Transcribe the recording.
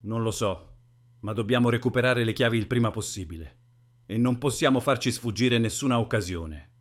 Non lo so, ma dobbiamo recuperare le chiavi il prima possibile. E non possiamo farci sfuggire nessuna occasione.